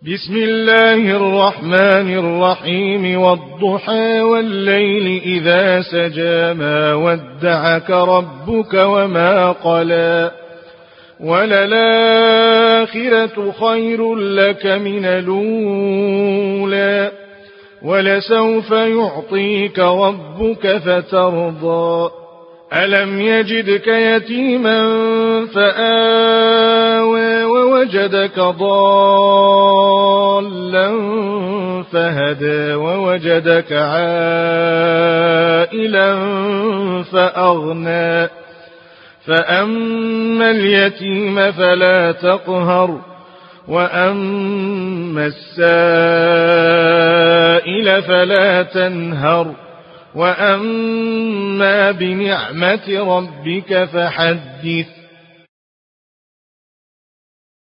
بسم الله الرحمن الرحيم والضحى والليل إذا سجى ما ودعك ربك وما قلى وللآخرة خير لك من الأولى ولسوف يعطيك ربك فترضى ألم يجدك يتيما فآوى ووجدك ضالا فهدى ووجدك عائلا فأغنى فأما اليتيم فلا تقهر وأما السائل فلا تنهر وأما بنعمة ربك فحدث